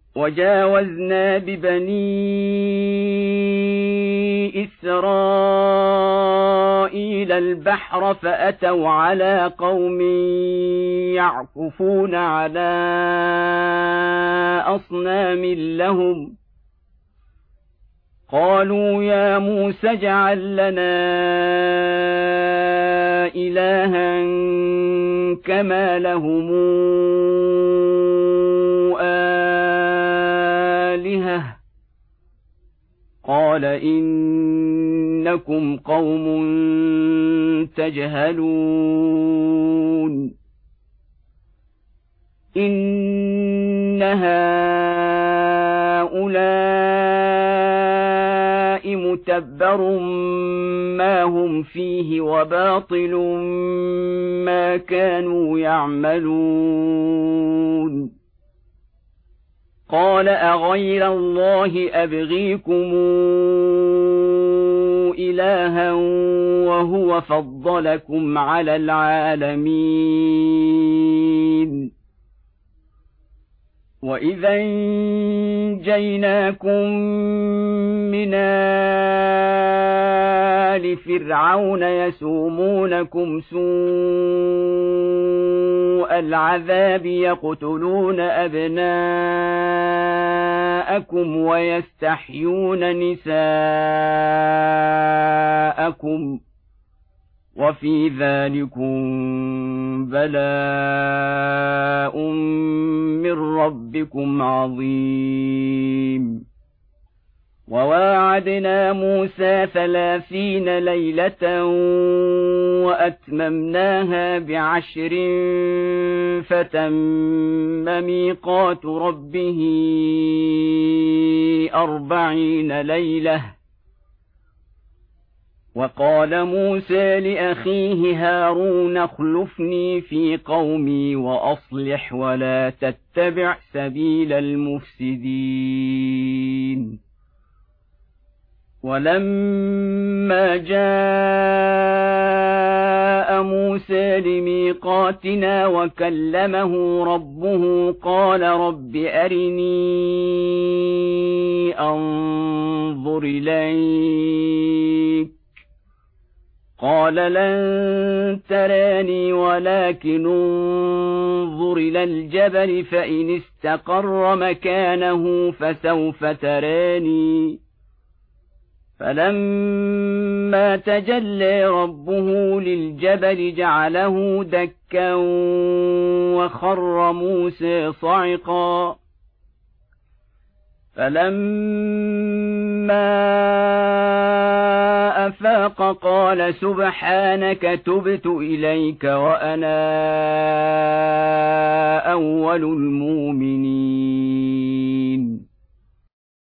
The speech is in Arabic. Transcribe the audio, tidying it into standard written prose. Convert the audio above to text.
وجاوزنا ببني إسرائيل البحر فأتوا على قوم يعكفون على أصنام لهم قالوا يا موسى اجعل لنا إلها كما لهم آلهة قال إنكم قوم تجهلون إن هؤلاء متبر ما هم فيه وباطل ما كانوا يعملون قال أغير الله أبغيكم إلها وهو فضلكم على العالمين وإذا أنجيناكم من آل فرعون يسومونكم سوء العذاب يقتلون أبناءكم ويستحيون نساءكم وفي ذلكم بلاء من ربكم عظيم وواعدنا موسى 30 ليلة وأتممناها ب10 فتم ميقات ربه 40 ليلة وقال موسى لأخيه هارون اخلفني في قومي وأصلح ولا تتبع سبيل المفسدين ولما جاء موسى لميقاتنا وكلمه ربه قال رب أرني أنظر إليك قال لن تراني ولكن انظر إلى الجبل فإن استقر مكانه فسوف تراني فلما تجلى ربه للجبل جعله دكا وخر موسى صعقا فلما أفاق قال سبحانك تبت إليك وأنا أول المؤمنين